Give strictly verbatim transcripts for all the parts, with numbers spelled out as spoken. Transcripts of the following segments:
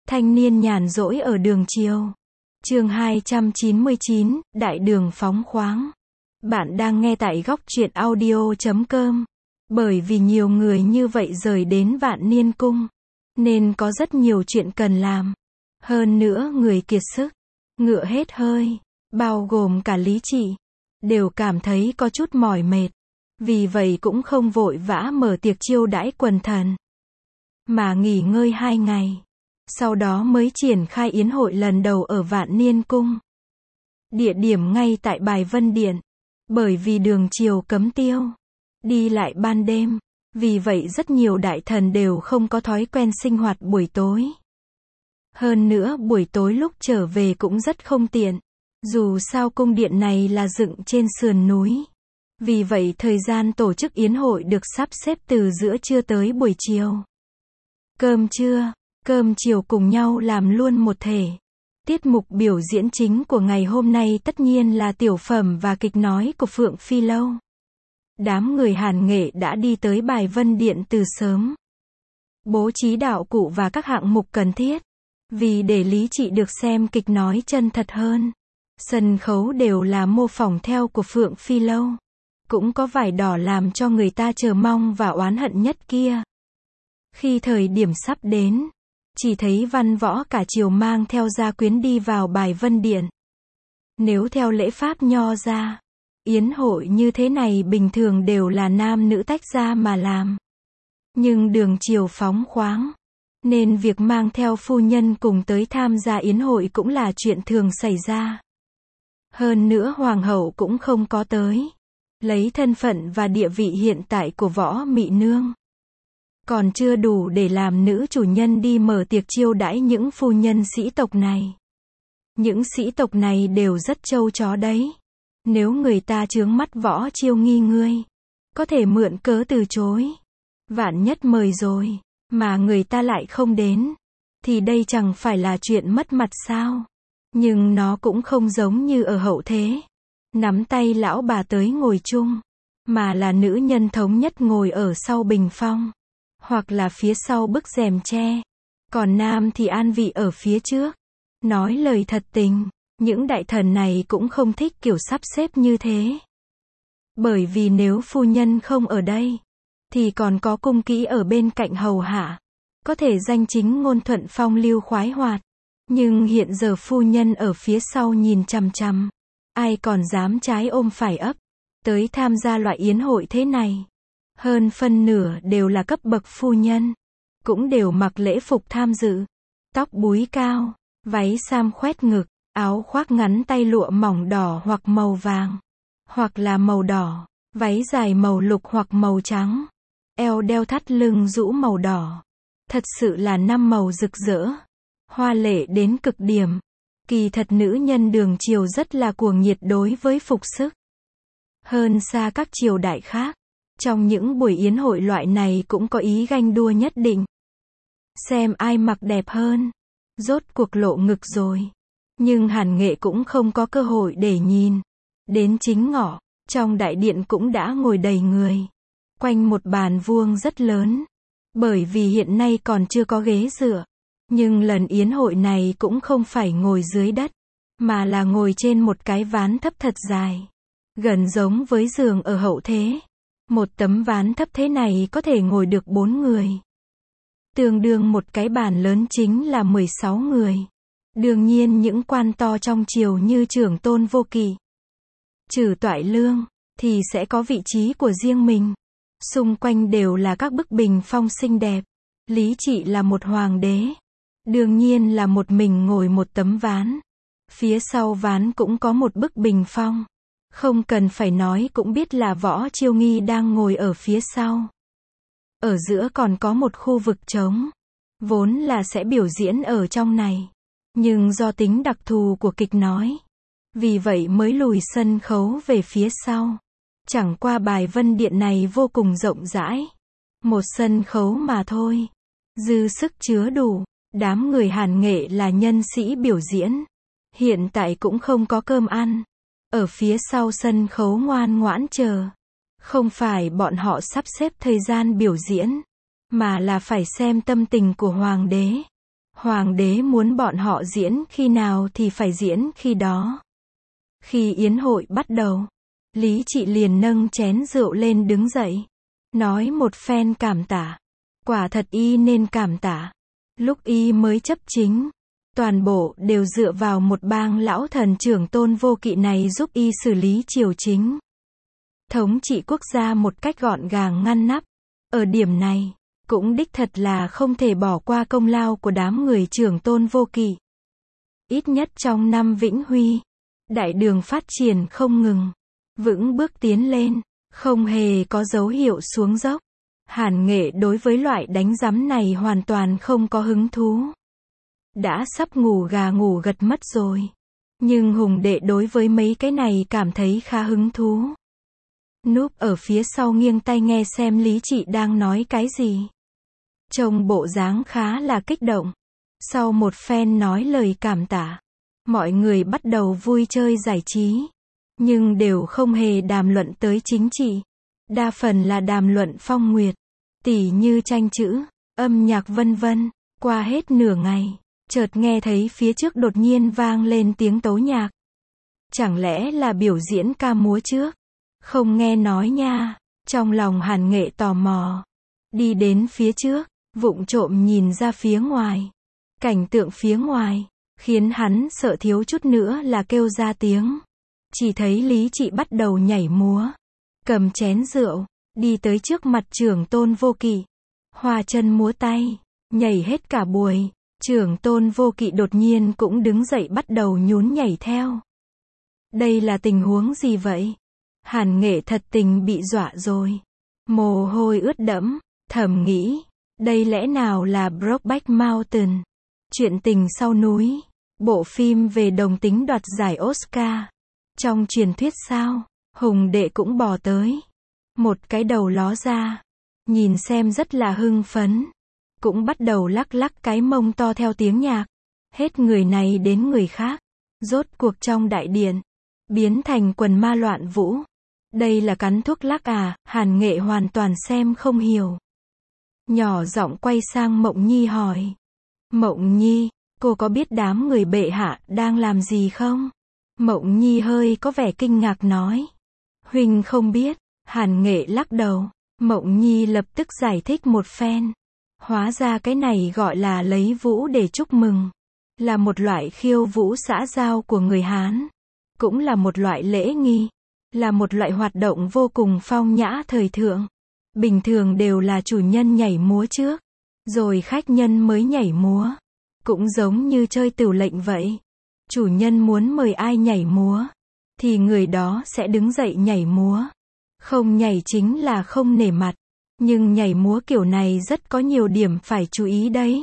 Thanh niên nhàn rỗi ở đường chiều. Chương hai trăm chín mươi chín, Đại đường phóng khoáng. Bạn đang nghe tại góc truyện audio chấm com. Bởi vì nhiều người như vậy rời đến Vạn Niên Cung, nên có rất nhiều chuyện cần làm. Hơn nữa người kiệt sức, ngựa hết hơi, bao gồm cả Lý Trị, đều cảm thấy có chút mỏi mệt. Vì vậy cũng không vội vã mở tiệc chiêu đãi quần thần, mà nghỉ ngơi hai ngày. Sau đó mới triển khai yến hội lần đầu ở Vạn Niên Cung. Địa điểm ngay tại Bài Vân Điện. Bởi vì đường chiều cấm tiêu, đi lại ban đêm, vì vậy rất nhiều đại thần đều không có thói quen sinh hoạt buổi tối. Hơn nữa buổi tối lúc trở về cũng rất không tiện. Dù sao cung điện này là dựng trên sườn núi. Vì vậy thời gian tổ chức yến hội được sắp xếp từ giữa trưa tới buổi chiều. Cơm trưa, cơm chiều cùng nhau làm luôn một thể. Tiết mục biểu diễn chính của ngày hôm nay tất nhiên là tiểu phẩm và kịch nói của Phượng Phi Lâu. Đám người Hàn Nghệ đã đi tới Bài Vân Điện từ sớm, bố trí đạo cụ và các hạng mục cần thiết. Vì để Lý Trị được xem kịch nói chân thật hơn, sân khấu đều là mô phỏng theo của Phượng Phi Lâu. Cũng có vải đỏ làm cho người ta chờ mong và oán hận nhất kia. Khi thời điểm sắp đến, chỉ thấy văn võ cả triều mang theo gia quyến đi vào Bài Vân Điện. Nếu theo lễ pháp nho gia, yến hội như thế này bình thường đều là nam nữ tách ra mà làm. Nhưng đường triều phóng khoáng, nên việc mang theo phu nhân cùng tới tham gia yến hội cũng là chuyện thường xảy ra. Hơn nữa hoàng hậu cũng không có tới, lấy thân phận và địa vị hiện tại của Võ Mị Nương, còn chưa đủ để làm nữ chủ nhân đi mở tiệc chiêu đãi những phu nhân sĩ tộc này. Những sĩ tộc này đều rất trâu chó đấy. Nếu người ta chướng mắt Võ Chiêu Nghi ngươi, có thể mượn cớ từ chối. Vạn nhất mời rồi, mà người ta lại không đến, thì đây chẳng phải là chuyện mất mặt sao? Nhưng nó cũng không giống như ở hậu thế, nắm tay lão bà tới ngồi chung, mà là nữ nhân thống nhất ngồi ở sau bình phong, hoặc là phía sau bức rèm tre, còn nam thì an vị ở phía trước. Nói lời thật tình, những đại thần này cũng không thích kiểu sắp xếp như thế. Bởi vì nếu phu nhân không ở đây, thì còn có cung kỹ ở bên cạnh hầu hạ, có thể danh chính ngôn thuận phong lưu khoái hoạt. Nhưng hiện giờ phu nhân ở phía sau nhìn chằm chằm, ai còn dám trái ôm phải ấp, tới tham gia loại yến hội thế này. Hơn phân nửa đều là cấp bậc phu nhân, cũng đều mặc lễ phục tham dự, tóc búi cao, váy sam khoét ngực, áo khoác ngắn tay lụa mỏng đỏ hoặc màu vàng, hoặc là màu đỏ, váy dài màu lục hoặc màu trắng, eo đeo thắt lưng rũ màu đỏ. Thật sự là năm màu rực rỡ, hoa lệ đến cực điểm. Kỳ thật nữ nhân đường triều rất là cuồng nhiệt đối với phục sức. Hơn xa các triều đại khác, trong những buổi yến hội loại này cũng có ý ganh đua nhất định. Xem ai mặc đẹp hơn. Rốt cuộc lộ ngực rồi. Nhưng Hàn Nghệ cũng không có cơ hội để nhìn. Đến chính ngọ, trong đại điện cũng đã ngồi đầy người. Quanh một bàn vuông rất lớn. Bởi vì hiện nay còn chưa có ghế dựa. Nhưng lần yến hội này cũng không phải ngồi dưới đất, mà là ngồi trên một cái ván thấp thật dài. Gần giống với giường ở hậu thế. Một tấm ván thấp thế này có thể ngồi được bốn người. Tương đương một cái bàn lớn chính là mười sáu người. Đương nhiên những quan to trong triều như Trưởng Tôn Vô Kỵ, Trử Toại Lương, thì sẽ có vị trí của riêng mình. Xung quanh đều là các bức bình phong xinh đẹp. Lý Trị là một hoàng đế. Đương nhiên là một mình ngồi một tấm ván. Phía sau ván cũng có một bức bình phong. Không cần phải nói cũng biết là Võ Chiêu Nghi đang ngồi ở phía sau. Ở giữa còn có một khu vực trống. Vốn là sẽ biểu diễn ở trong này. Nhưng do tính đặc thù của kịch nói, vì vậy mới lùi sân khấu về phía sau. Chẳng qua Bài Vân Điện này vô cùng rộng rãi. Một sân khấu mà thôi. Dư sức chứa đủ. Đám người Hàn Nghệ là nhân sĩ biểu diễn. Hiện tại cũng không có cơm ăn. Ở phía sau sân khấu ngoan ngoãn chờ. Không phải bọn họ sắp xếp thời gian biểu diễn, mà là phải xem tâm tình của hoàng đế. Hoàng đế muốn bọn họ diễn khi nào thì phải diễn khi đó. Khi yến hội bắt đầu, Lý Trị liền nâng chén rượu lên đứng dậy, nói một phen cảm tạ. Quả thật y nên cảm tạ. Lúc y mới chấp chính, toàn bộ đều dựa vào một bang lão thần trưởng tôn vô kỵ này giúp y xử lý triều chính, thống trị quốc gia một cách gọn gàng ngăn nắp. Ở điểm này, cũng đích thật là không thể bỏ qua công lao của đám người trưởng tôn vô kỵ. Ít nhất trong năm Vĩnh Huy, đại đường phát triển không ngừng, vững bước tiến lên, không hề có dấu hiệu xuống dốc. Hàn Nghệ đối với loại đánh giám này hoàn toàn không có hứng thú. Đã sắp ngủ gà ngủ gật mất rồi. Nhưng Hùng đệ đối với mấy cái này cảm thấy khá hứng thú. Núp ở phía sau nghiêng tai nghe xem Lý Trị đang nói cái gì. Trông bộ dáng khá là kích động. Sau một phen nói lời cảm tạ, mọi người bắt đầu vui chơi giải trí. Nhưng đều không hề đàm luận tới chính trị. Đa phần là đàm luận phong nguyệt, tỉ như tranh chữ, âm nhạc vân vân. Qua hết nửa ngày, chợt nghe thấy phía trước đột nhiên vang lên tiếng tấu nhạc. Chẳng lẽ là biểu diễn ca múa trước? Không nghe nói nha. Trong lòng Hàn Nghệ tò mò, đi đến phía trước, vụng trộm nhìn ra phía ngoài. Cảnh tượng phía ngoài khiến hắn sợ thiếu chút nữa là kêu ra tiếng. Chỉ thấy Lý Trị bắt đầu nhảy múa, cầm chén rượu, đi tới trước mặt trưởng tôn vô kỵ, hoa chân múa tay, nhảy hết cả buổi. Trưởng tôn vô kỵ đột nhiên cũng đứng dậy bắt đầu nhún nhảy theo. Đây là tình huống gì vậy? Hàn Nghệ thật tình bị dọa rồi. Mồ hôi ướt đẫm, thầm nghĩ, đây lẽ nào là Brokeback Mountain? Chuyện tình sau núi, bộ phim về đồng tính đoạt giải Oscar. Trong truyền thuyết sao? Hùng đệ cũng bò tới. Một cái đầu ló ra, nhìn xem rất là hưng phấn. Cũng bắt đầu lắc lắc cái mông to theo tiếng nhạc. Hết người này đến người khác. Rốt cuộc trong đại điện, biến thành quần ma loạn vũ. Đây là cắn thuốc lắc à? Hàn Nghệ hoàn toàn xem không hiểu. Nhỏ giọng quay sang Mộng Nhi hỏi. Mộng Nhi, cô có biết đám người bệ hạ đang làm gì không? Mộng Nhi hơi có vẻ kinh ngạc nói. Huynh không biết. Hàn Nghệ lắc đầu. Mộng Nhi lập tức giải thích một phen. Hóa ra cái này gọi là lấy vũ để chúc mừng. Là một loại khiêu vũ xã giao của người Hán. Cũng là một loại lễ nghi. Là một loại hoạt động vô cùng phong nhã thời thượng. Bình thường đều là chủ nhân nhảy múa trước, rồi khách nhân mới nhảy múa. Cũng giống như chơi tửu lệnh vậy. Chủ nhân muốn mời ai nhảy múa, thì người đó sẽ đứng dậy nhảy múa. Không nhảy chính là không nể mặt. Nhưng nhảy múa kiểu này rất có nhiều điểm phải chú ý đấy.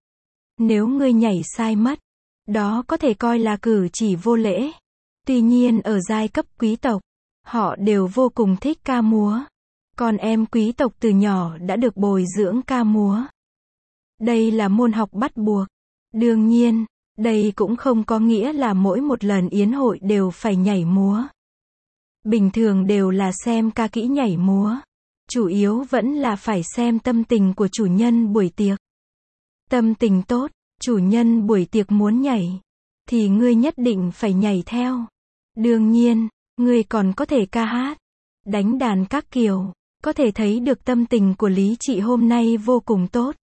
Nếu ngươi nhảy sai mất, đó có thể coi là cử chỉ vô lễ. Tuy nhiên ở giai cấp quý tộc, họ đều vô cùng thích ca múa. Con em quý tộc từ nhỏ đã được bồi dưỡng ca múa. Đây là môn học bắt buộc. Đương nhiên, đây cũng không có nghĩa là mỗi một lần yến hội đều phải nhảy múa. Bình thường đều là xem ca kỹ nhảy múa. Chủ yếu vẫn là phải xem tâm tình của chủ nhân buổi tiệc. Tâm tình tốt, chủ nhân buổi tiệc muốn nhảy, thì ngươi nhất định phải nhảy theo. Đương nhiên, ngươi còn có thể ca hát, đánh đàn các kiểu. Có thể thấy được tâm tình của Lý Trị hôm nay vô cùng tốt.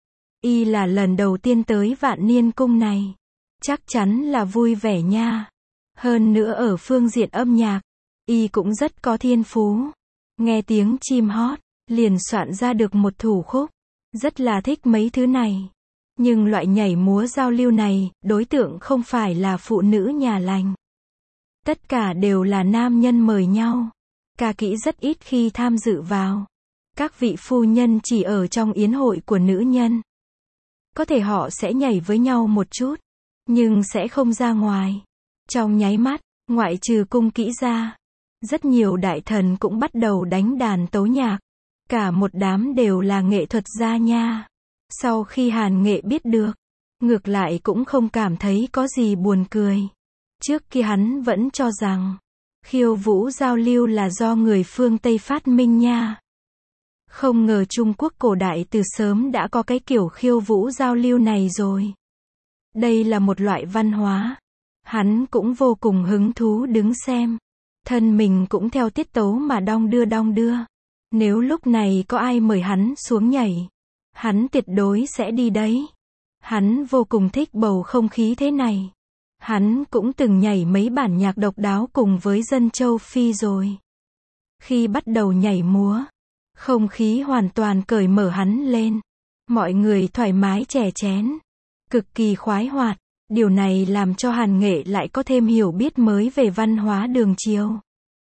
Y là lần đầu tiên tới Vạn Niên Cung này. Chắc chắn là vui vẻ nha. Hơn nữa ở phương diện âm nhạc, Y cũng rất có thiên phú. Nghe tiếng chim hót, liền soạn ra được một thủ khúc. Rất là thích mấy thứ này. Nhưng loại nhảy múa giao lưu này, đối tượng không phải là phụ nữ nhà lành. Tất cả đều là nam nhân mời nhau. Ca kỹ rất ít khi tham dự vào. Các vị phu nhân chỉ ở trong yến hội của nữ nhân. Có thể họ sẽ nhảy với nhau một chút, nhưng sẽ không ra ngoài. Trong nháy mắt, ngoại trừ cung kỹ ra, rất nhiều đại thần cũng bắt đầu đánh đàn tấu nhạc. Cả một đám đều là nghệ thuật gia nha. Sau khi Hàn Nghệ biết được, ngược lại cũng không cảm thấy có gì buồn cười. Trước kia hắn vẫn cho rằng khiêu vũ giao lưu là do người phương Tây phát minh nha. Không ngờ Trung Quốc cổ đại từ sớm đã có cái kiểu khiêu vũ giao lưu này rồi. Đây là một loại văn hóa. Hắn cũng vô cùng hứng thú đứng xem. Thân mình cũng theo tiết tấu mà đong đưa đong đưa. Nếu lúc này có ai mời hắn xuống nhảy, hắn tuyệt đối sẽ đi đấy. Hắn vô cùng thích bầu không khí thế này. Hắn cũng từng nhảy mấy bản nhạc độc đáo cùng với dân châu Phi rồi. Khi bắt đầu nhảy múa, không khí hoàn toàn cởi mở hắn lên. Mọi người thoải mái chè chén, cực kỳ khoái hoạt. Điều này làm cho Hàn Nghệ lại có thêm hiểu biết mới về văn hóa đường chiều.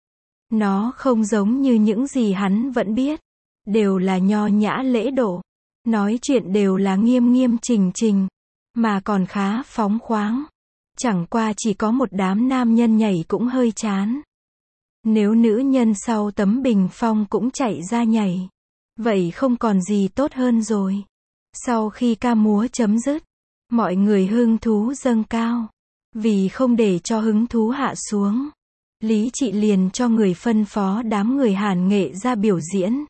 Nó không giống như những gì hắn vẫn biết. Đều là nho nhã lễ độ. Nói chuyện đều là nghiêm nghiêm trình trình. Mà còn khá phóng khoáng. Chẳng qua chỉ có một đám nam nhân nhảy cũng hơi chán. Nếu nữ nhân sau tấm bình phong cũng chạy ra nhảy, vậy không còn gì tốt hơn rồi. Sau khi ca múa chấm dứt, mọi người hứng thú dâng cao. Vì không để cho hứng thú hạ xuống, Lý Trị liền cho người phân phó đám người Hàn Nghệ ra biểu diễn.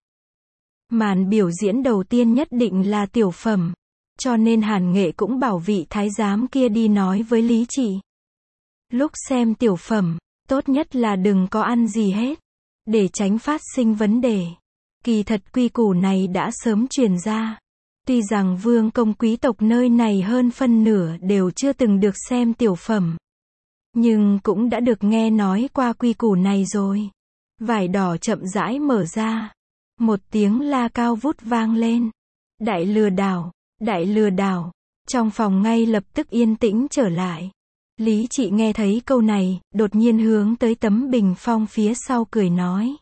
Màn biểu diễn đầu tiên nhất định là tiểu phẩm. Cho nên Hàn Nghệ cũng bảo vị thái giám kia đi nói với Lý Trị. Lúc xem tiểu phẩm, tốt nhất là đừng có ăn gì hết, để tránh phát sinh vấn đề. Kỳ thật quy củ này đã sớm truyền ra. Tuy rằng vương công quý tộc nơi này hơn phân nửa đều chưa từng được xem tiểu phẩm, nhưng cũng đã được nghe nói qua quy củ này rồi. Vải đỏ chậm rãi mở ra. Một tiếng la cao vút vang lên. Đại lừa đảo, đại lừa đảo. Trong phòng ngay lập tức yên tĩnh trở lại. Lý Trị nghe thấy câu này, đột nhiên hướng tới tấm bình phong phía sau cười nói.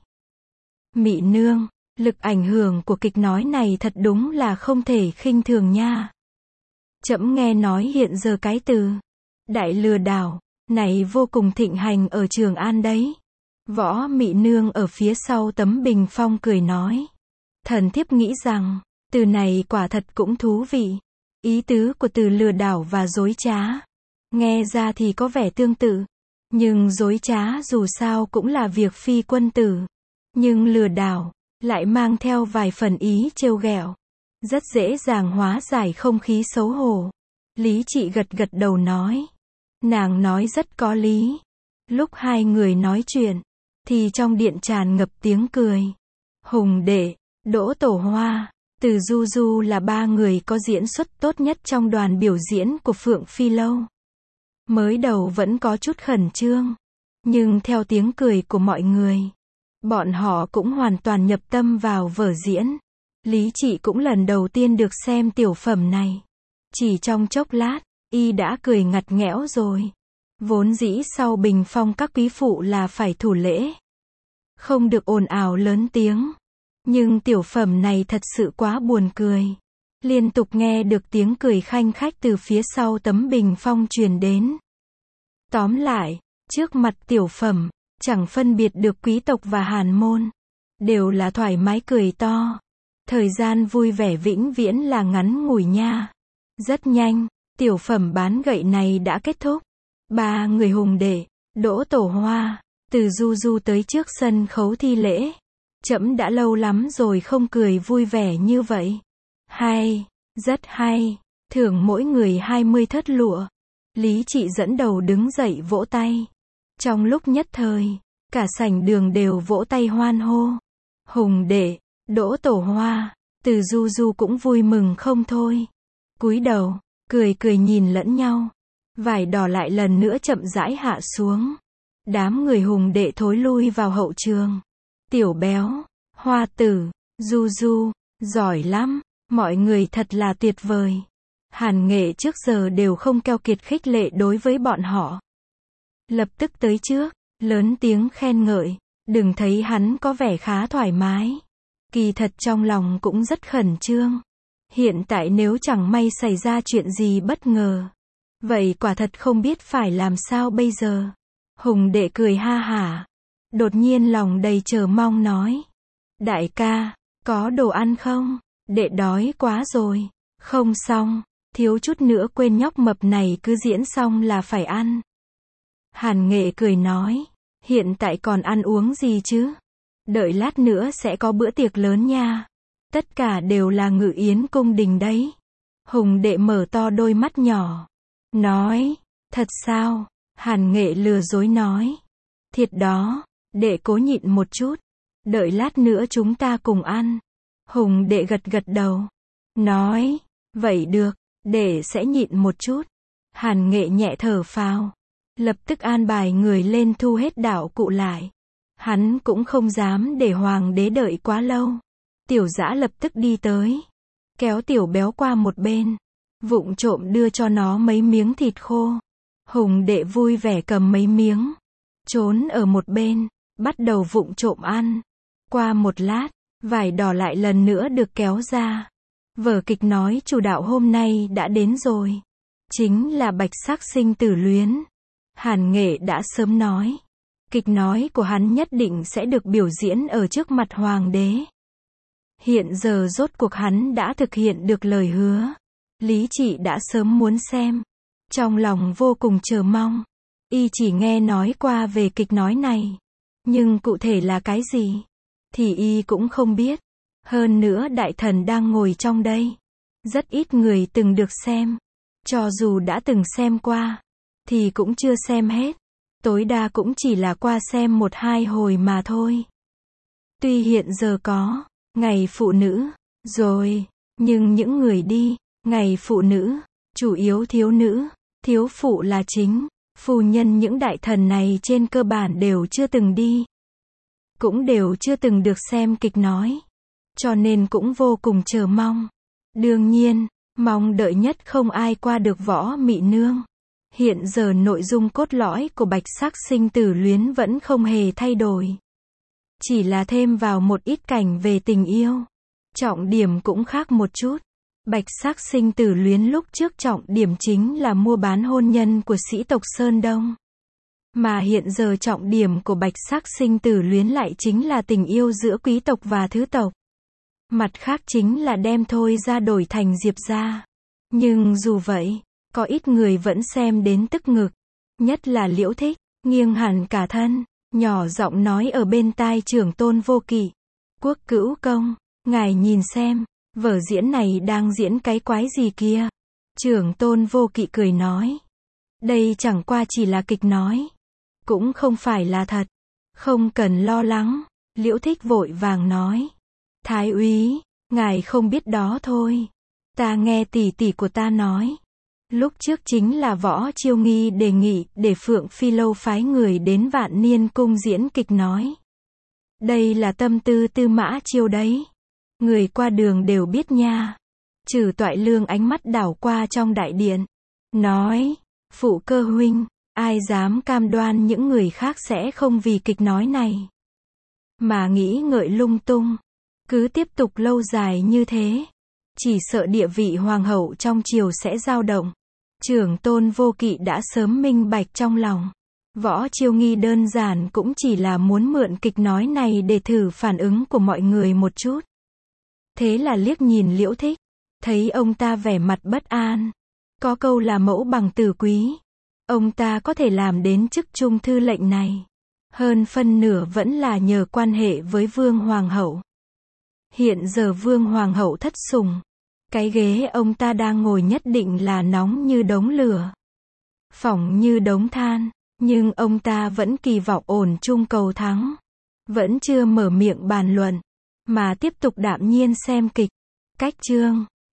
Mị nương, lực ảnh hưởng của kịch nói này thật đúng là không thể khinh thường nha. Trẫm nghe nói hiện giờ cái từ đại lừa đảo này vô cùng thịnh hành ở Trường An đấy. Võ Mị nương ở phía sau tấm bình phong cười nói. Thần thiếp nghĩ rằng, từ này quả thật cũng thú vị. Ý tứ của từ lừa đảo và dối trá, nghe ra thì có vẻ tương tự. Nhưng dối trá dù sao cũng là việc phi quân tử. Nhưng lừa đảo lại mang theo vài phần ý trêu ghẹo. Rất dễ dàng hóa giải không khí xấu hổ. Lý Trị gật gật đầu nói. Nàng nói rất có lý. Lúc hai người nói chuyện, thì trong điện tràn ngập tiếng cười. Hùng Đệ, Đỗ Tổ Hoa, Từ Du Du là ba người có diễn xuất tốt nhất trong đoàn biểu diễn của Phượng Phi Lâu. Mới đầu vẫn có chút khẩn trương, nhưng theo tiếng cười của mọi người, bọn họ cũng hoàn toàn nhập tâm vào vở diễn. Lý Trị cũng lần đầu tiên được xem tiểu phẩm này. Chỉ trong chốc lát, y đã cười ngặt nghẽo rồi. Vốn dĩ sau bình phong các quý phụ là phải thủ lễ, không được ồn ào lớn tiếng. Nhưng tiểu phẩm này thật sự quá buồn cười. Liên tục nghe được tiếng cười khanh khách từ phía sau tấm bình phong truyền đến. Tóm lại, trước mặt tiểu phẩm, chẳng phân biệt được quý tộc và hàn môn, đều là thoải mái cười to. Thời gian vui vẻ vĩnh viễn là ngắn ngủi nha. Rất nhanh, tiểu phẩm bán gậy này đã kết thúc. Ba người Hùng Đệ, Đỗ Tổ Hoa, Từ Du Du tới trước sân khấu thi lễ. Trẫm đã lâu lắm rồi không cười vui vẻ như vậy. Hay, rất hay. Thưởng mỗi người hai mươi thớt lụa. Lý Trị dẫn đầu đứng dậy vỗ tay. Trong lúc nhất thời, cả sảnh đường đều vỗ tay hoan hô. Hùng Đệ, Đỗ Tổ Hoa, Từ Du Du cũng vui mừng không thôi. Cúi đầu, cười cười nhìn lẫn nhau. Vải đỏ lại lần nữa chậm rãi hạ xuống. Đám người Hùng Đệ thối lui vào hậu trường. Tiểu Béo, Hoa Tử, Du Du, giỏi lắm, mọi người thật là tuyệt vời. Hàn Nghệ trước giờ đều không keo kiệt khích lệ đối với bọn họ. Lập tức tới trước, lớn tiếng khen ngợi, đừng thấy hắn có vẻ khá thoải mái. Kỳ thật trong lòng cũng rất khẩn trương. Hiện tại nếu chẳng may xảy ra chuyện gì bất ngờ, vậy quả thật không biết phải làm sao bây giờ. Hùng Đệ cười ha hả. Đột nhiên lòng đầy chờ mong nói. Đại ca, có đồ ăn không? Đệ đói quá rồi. Không xong, thiếu chút nữa quên nhóc mập này cứ diễn xong là phải ăn. Hàn Nghệ cười nói. Hiện tại còn ăn uống gì chứ? Đợi lát nữa sẽ có bữa tiệc lớn nha. Tất cả đều là ngự yến cung đình đấy. Hùng Đệ mở to đôi mắt nhỏ. nói, thật sao? Hàn Nghệ lừa dối nói, thiệt đó, đệ cố nhịn một chút, đợi lát nữa chúng ta cùng ăn. Hùng đệ gật gật đầu, nói, vậy được, đệ sẽ nhịn một chút. Hàn Nghệ nhẹ thở phào, lập tức an bài người lên thu hết đạo cụ lại. Hắn cũng không dám để hoàng đế đợi quá lâu. Tiểu Dã lập tức đi tới, kéo Tiểu Béo qua một bên, vụng trộm đưa cho nó mấy miếng thịt khô. Hùng đệ vui vẻ cầm mấy miếng, trốn ở một bên, bắt đầu vụng trộm ăn. Qua một lát, vải đỏ lại lần nữa được kéo ra. Vở kịch nói chủ đạo hôm nay đã đến rồi. Chính là Bạch Sắc Sinh Tử Luyến. Hàn Nghệ đã sớm nói, kịch nói của hắn nhất định sẽ được biểu diễn ở trước mặt hoàng đế. Hiện giờ rốt cuộc hắn đã thực hiện được lời hứa. Lý Trị đã sớm muốn xem, trong lòng vô cùng chờ mong. Y chỉ nghe nói qua về kịch nói này, nhưng cụ thể là cái gì thì y cũng không biết. Hơn nữa đại thần đang ngồi trong đây, rất ít người từng được xem. Cho dù đã từng xem qua, thì cũng chưa xem hết. Tối đa cũng chỉ là qua xem một hai hồi mà thôi. Tuy hiện giờ có ngày phụ nữ rồi, nhưng những người đi ngày phụ nữ, chủ yếu thiếu nữ, thiếu phụ là chính. Phu nhân những đại thần này trên cơ bản đều chưa từng đi, cũng đều chưa từng được xem kịch nói, cho nên cũng vô cùng chờ mong. Đương nhiên, mong đợi nhất không ai qua được Võ Mị Nương. Hiện giờ nội dung cốt lõi của Bạch Sắc Sinh Tử Luyến vẫn không hề thay đổi, chỉ là thêm vào một ít cảnh về tình yêu. Trọng điểm cũng khác một chút. Bạch Sắc Sinh Tử Luyến lúc trước trọng điểm chính là mua bán hôn nhân của sĩ tộc Sơn Đông. Mà hiện giờ trọng điểm của Bạch Sắc Sinh Tử Luyến lại chính là tình yêu giữa quý tộc và thứ tộc. Mặt khác chính là đem Thôi ra đổi thành Diệp ra. Nhưng dù vậy, có ít người vẫn xem đến tức ngực. Nhất là Liễu Thích, nghiêng hẳn cả thân, nhỏ giọng nói ở bên tai Trưởng Tôn Vô Kỵ. Quốc Cữu Công, ngài nhìn xem, vở diễn này đang diễn cái quái gì kia. Trưởng Tôn Vô Kỵ cười nói, đây chẳng qua chỉ là kịch nói, cũng không phải là thật. Không cần lo lắng. Liễu Thích vội vàng nói, Thái úy, ngài không biết đó thôi. Ta nghe tỷ tỷ của ta nói, lúc trước chính là Võ Chiêu Nghi đề nghị để Phượng Phi Lâu phái người đến Vạn Niên Cung diễn kịch nói. Đây là tâm tư Tư Mã Chiêu đấy. Người qua đường đều biết nha. Trừ Toại Lương ánh mắt đảo qua trong đại điện, nói, Phụ Cơ huynh, ai dám cam đoan những người khác sẽ không vì kịch nói này mà nghĩ ngợi lung tung. Cứ tiếp tục lâu dài như thế, chỉ sợ địa vị hoàng hậu trong triều sẽ dao động. Trưởng Tôn Vô Kỵ đã sớm minh bạch trong lòng. Võ Chiêu Nghi đơn giản cũng chỉ là muốn mượn kịch nói này để thử phản ứng của mọi người một chút. Thế là liếc nhìn Liễu Thích, thấy ông ta vẻ mặt bất an. Có câu là mẫu bằng tử quý. Ông ta có thể làm đến chức trung thư lệnh này, hơn phân nửa vẫn là nhờ quan hệ với Vương Hoàng hậu. Hiện giờ Vương Hoàng hậu thất sủng, cái ghế ông ta đang ngồi nhất định là nóng như đống lửa, phỏng như đống than, nhưng ông ta vẫn kỳ vọng ổn chung cầu thắng. Vẫn chưa mở miệng bàn luận, mà tiếp tục đạm nhiên xem kịch. Cách chương